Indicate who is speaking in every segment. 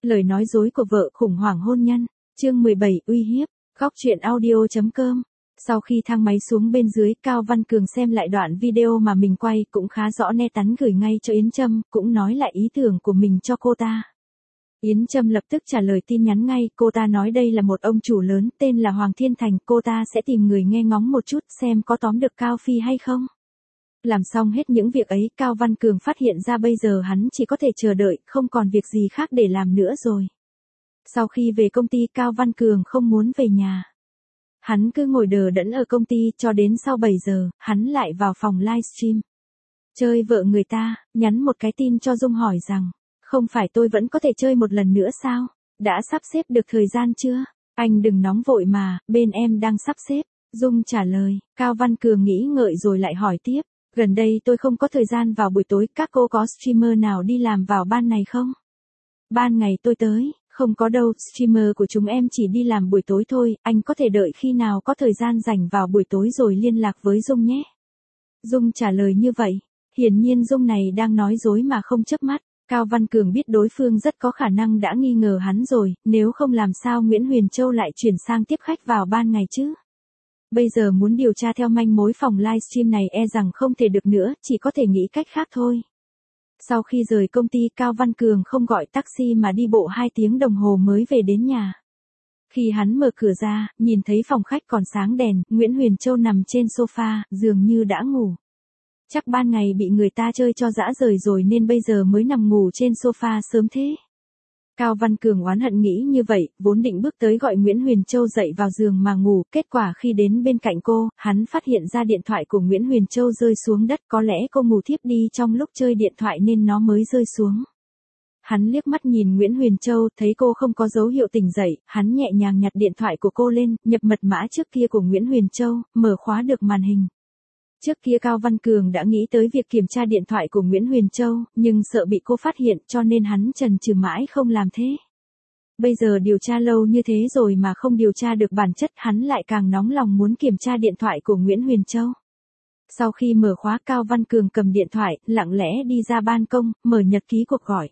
Speaker 1: Lời nói dối của vợ khủng hoảng hôn nhân. Chương 17 uy hiếp. Góc truyện audio.com. Sau khi thang máy xuống bên dưới, Cao Văn Cường xem lại đoạn video mà mình quay cũng khá rõ nét tắn gửi ngay cho Yến Trâm, cũng nói lại ý tưởng của mình cho cô ta. Yến Trâm lập tức trả lời tin nhắn ngay, cô ta nói đây là một ông chủ lớn tên là Hoàng Thiên Thành, cô ta sẽ tìm người nghe ngóng một chút xem có tóm được Cao Phi hay không. Làm xong hết những việc ấy, Cao Văn Cường phát hiện ra bây giờ hắn chỉ có thể chờ đợi, không còn việc gì khác để làm nữa rồi. Sau khi về công ty, Cao Văn Cường không muốn về nhà. Hắn cứ ngồi đờ đẫn ở công ty cho đến sau 7 giờ, hắn lại vào phòng livestream. Chơi vợ người ta, nhắn một cái tin cho Dung hỏi rằng, không phải tôi vẫn có thể chơi một lần nữa sao? Đã sắp xếp được thời gian chưa? Anh đừng nóng vội mà, bên em đang sắp xếp. Dung trả lời, Cao Văn Cường nghĩ ngợi rồi lại hỏi tiếp. Gần đây tôi không có thời gian vào buổi tối, các cô có streamer nào đi làm vào ban này không? Ban ngày tôi tới, không có đâu, streamer của chúng em chỉ đi làm buổi tối thôi, anh có thể đợi khi nào có thời gian rảnh vào buổi tối rồi liên lạc với Dung nhé. Dung trả lời như vậy, hiển nhiên Dung này đang nói dối mà không chớp mắt. Cao Văn Cường biết đối phương rất có khả năng đã nghi ngờ hắn rồi, nếu không làm sao Nguyễn Huyền Châu lại chuyển sang tiếp khách vào ban ngày chứ. Bây giờ muốn điều tra theo manh mối phòng livestream này e rằng không thể được nữa, chỉ có thể nghĩ cách khác thôi. Sau khi rời công ty, Cao Văn Cường không gọi taxi mà đi bộ 2 tiếng đồng hồ mới về đến nhà. Khi hắn mở cửa ra, nhìn thấy phòng khách còn sáng đèn, Nguyễn Huyền Châu nằm trên sofa, dường như đã ngủ. Chắc ban ngày bị người ta chơi cho dã rời rồi nên bây giờ mới nằm ngủ trên sofa sớm thế. Cao Văn Cường oán hận nghĩ như vậy, vốn định bước tới gọi Nguyễn Huyền Châu dậy vào giường mà ngủ, kết quả khi đến bên cạnh cô, hắn phát hiện ra điện thoại của Nguyễn Huyền Châu rơi xuống đất, có lẽ cô ngủ thiếp đi trong lúc chơi điện thoại nên nó mới rơi xuống. Hắn liếc mắt nhìn Nguyễn Huyền Châu, thấy cô không có dấu hiệu tỉnh dậy, hắn nhẹ nhàng nhặt điện thoại của cô lên, nhập mật mã trước kia của Nguyễn Huyền Châu, mở khóa được màn hình. Trước kia Cao Văn Cường đã nghĩ tới việc kiểm tra điện thoại của Nguyễn Huyền Châu, nhưng sợ bị cô phát hiện cho nên hắn chần chừ mãi không làm thế. Bây giờ điều tra lâu như thế rồi mà không điều tra được bản chất, hắn lại càng nóng lòng muốn kiểm tra điện thoại của Nguyễn Huyền Châu. Sau khi mở khóa, Cao Văn Cường cầm điện thoại, lặng lẽ đi ra ban công, mở nhật ký cuộc gọi.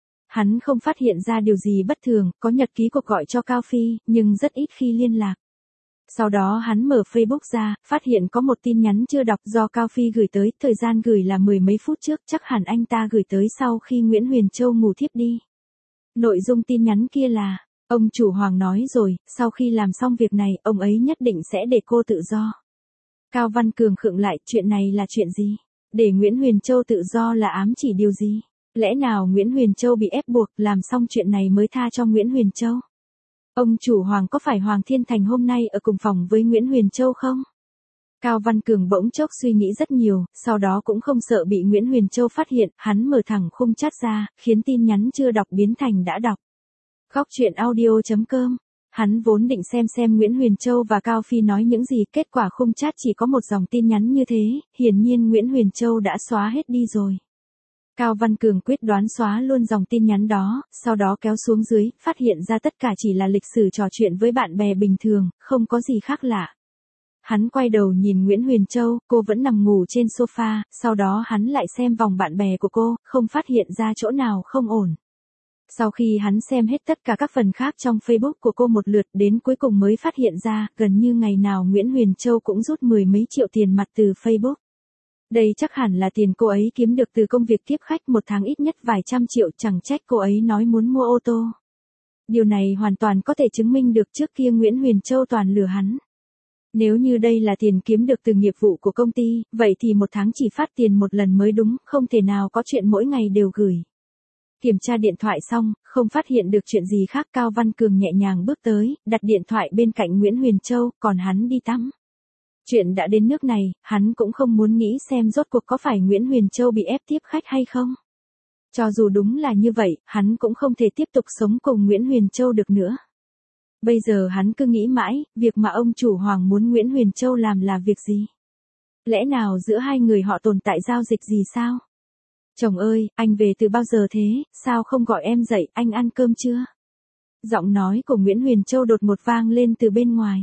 Speaker 1: Hắn không phát hiện ra điều gì bất thường, có nhật ký cuộc gọi cho Cao Phi, nhưng rất ít khi liên lạc. Sau đó hắn mở Facebook ra, phát hiện có một tin nhắn chưa đọc do Cao Phi gửi tới, thời gian gửi là 10 mấy phút trước, chắc hẳn anh ta gửi tới sau khi Nguyễn Huyền Châu ngủ thiếp đi. Nội dung tin nhắn kia là, ông chủ Hoàng nói rồi, sau khi làm xong việc này, ông ấy nhất định sẽ để cô tự do. Cao Văn Cường khựng lại, chuyện này là chuyện gì? Để Nguyễn Huyền Châu tự do là ám chỉ điều gì? Lẽ nào Nguyễn Huyền Châu bị ép buộc, làm xong chuyện này mới tha cho Nguyễn Huyền Châu? Ông chủ Hoàng có phải Hoàng Thiên Thành hôm nay ở cùng phòng với Nguyễn Huyền Châu không? Cao Văn Cường bỗng chốc suy nghĩ rất nhiều, sau đó cũng không sợ bị Nguyễn Huyền Châu phát hiện, hắn mở thẳng khung chat ra, khiến tin nhắn chưa đọc biến thành đã đọc. Góc truyện audio.com. Hắn vốn định xem Nguyễn Huyền Châu và Cao Phi nói những gì, kết quả khung chat chỉ có một dòng tin nhắn như thế, hiển nhiên Nguyễn Huyền Châu đã xóa hết đi rồi. Cao Văn Cường quyết đoán xóa luôn dòng tin nhắn đó, sau đó kéo xuống dưới, phát hiện ra tất cả chỉ là lịch sử trò chuyện với bạn bè bình thường, không có gì khác lạ. Hắn quay đầu nhìn Nguyễn Huyền Châu, cô vẫn nằm ngủ trên sofa, sau đó hắn lại xem vòng bạn bè của cô, không phát hiện ra chỗ nào không ổn. Sau khi hắn xem hết tất cả các phần khác trong Facebook của cô một lượt, đến cuối cùng mới phát hiện ra, gần như ngày nào Nguyễn Huyền Châu cũng rút 10 mấy triệu tiền mặt từ Facebook. Đây chắc hẳn là tiền cô ấy kiếm được từ công việc tiếp khách, một tháng ít nhất vài trăm triệu, chẳng trách cô ấy nói muốn mua ô tô. Điều này hoàn toàn có thể chứng minh được trước kia Nguyễn Huyền Châu toàn lừa hắn. Nếu như đây là tiền kiếm được từ nghiệp vụ của công ty, vậy thì một tháng chỉ phát tiền một lần mới đúng, không thể nào có chuyện mỗi ngày đều gửi. Kiểm tra điện thoại xong, không phát hiện được chuyện gì khác, Cao Văn Cường nhẹ nhàng bước tới, đặt điện thoại bên cạnh Nguyễn Huyền Châu, còn hắn đi tắm. Chuyện đã đến nước này, hắn cũng không muốn nghĩ xem rốt cuộc có phải Nguyễn Huyền Châu bị ép tiếp khách hay không. Cho dù đúng là như vậy, hắn cũng không thể tiếp tục sống cùng Nguyễn Huyền Châu được nữa. Bây giờ hắn cứ nghĩ mãi, việc mà ông chủ Hoàng muốn Nguyễn Huyền Châu làm là việc gì? Lẽ nào giữa hai người họ tồn tại giao dịch gì sao? Chồng ơi, anh về từ bao giờ thế, sao không gọi em dậy, anh ăn cơm chưa? Giọng nói của Nguyễn Huyền Châu đột ngột vang lên từ bên ngoài.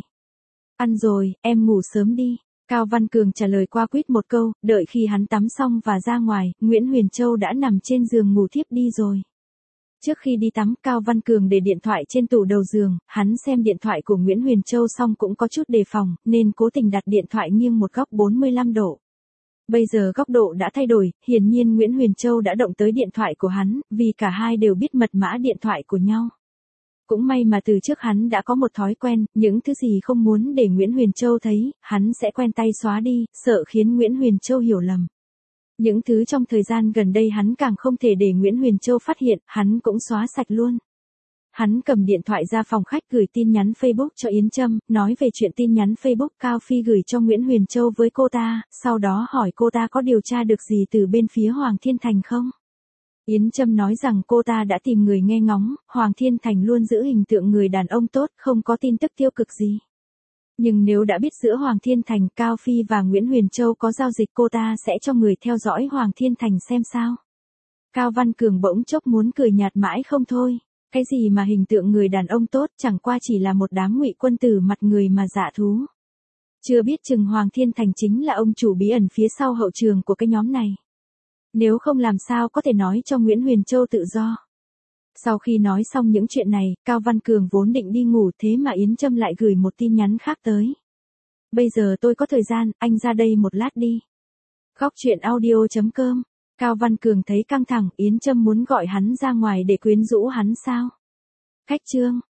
Speaker 1: Ăn rồi, em ngủ sớm đi. Cao Văn Cường trả lời qua quýt một câu, đợi khi hắn tắm xong và ra ngoài, Nguyễn Huyền Châu đã nằm trên giường ngủ thiếp đi rồi. Trước khi đi tắm, Cao Văn Cường để điện thoại trên tủ đầu giường, hắn xem điện thoại của Nguyễn Huyền Châu xong cũng có chút đề phòng, nên cố tình đặt điện thoại nghiêng một góc 45 độ. Bây giờ góc độ đã thay đổi, hiển nhiên Nguyễn Huyền Châu đã động tới điện thoại của hắn, vì cả hai đều biết mật mã điện thoại của nhau. Cũng may mà từ trước hắn đã có một thói quen, những thứ gì không muốn để Nguyễn Huyền Châu thấy, hắn sẽ quen tay xóa đi, sợ khiến Nguyễn Huyền Châu hiểu lầm. Những thứ trong thời gian gần đây hắn càng không thể để Nguyễn Huyền Châu phát hiện, hắn cũng xóa sạch luôn. Hắn cầm điện thoại ra phòng khách gửi tin nhắn Facebook cho Yến Trâm, nói về chuyện tin nhắn Facebook Cao Phi gửi cho Nguyễn Huyền Châu với cô ta, sau đó hỏi cô ta có điều tra được gì từ bên phía Hoàng Thiên Thành không. Yến Trâm nói rằng cô ta đã tìm người nghe ngóng, Hoàng Thiên Thành luôn giữ hình tượng người đàn ông tốt, không có tin tức tiêu cực gì. Nhưng nếu đã biết giữa Hoàng Thiên Thành, Cao Phi và Nguyễn Huyền Châu có giao dịch, cô ta sẽ cho người theo dõi Hoàng Thiên Thành xem sao. Cao Văn Cường bỗng chốc muốn cười nhạt mãi không thôi. Cái gì mà hình tượng người đàn ông tốt, chẳng qua chỉ là một đám ngụy quân tử mặt người mà dạ thú. Chưa biết chừng Hoàng Thiên Thành chính là ông chủ bí ẩn phía sau hậu trường của cái nhóm này. Nếu không làm sao có thể nói cho Nguyễn Huyền Châu tự do. Sau khi nói xong những chuyện này, Cao Văn Cường vốn định đi ngủ, thế mà Yến Trâm lại gửi một tin nhắn khác tới. Bây giờ tôi có thời gian, anh ra đây một lát đi. Góc chuyện audio.com. Cao Văn Cường thấy căng thẳng, Yến Trâm muốn gọi hắn ra ngoài để quyến rũ hắn sao? Khách chương.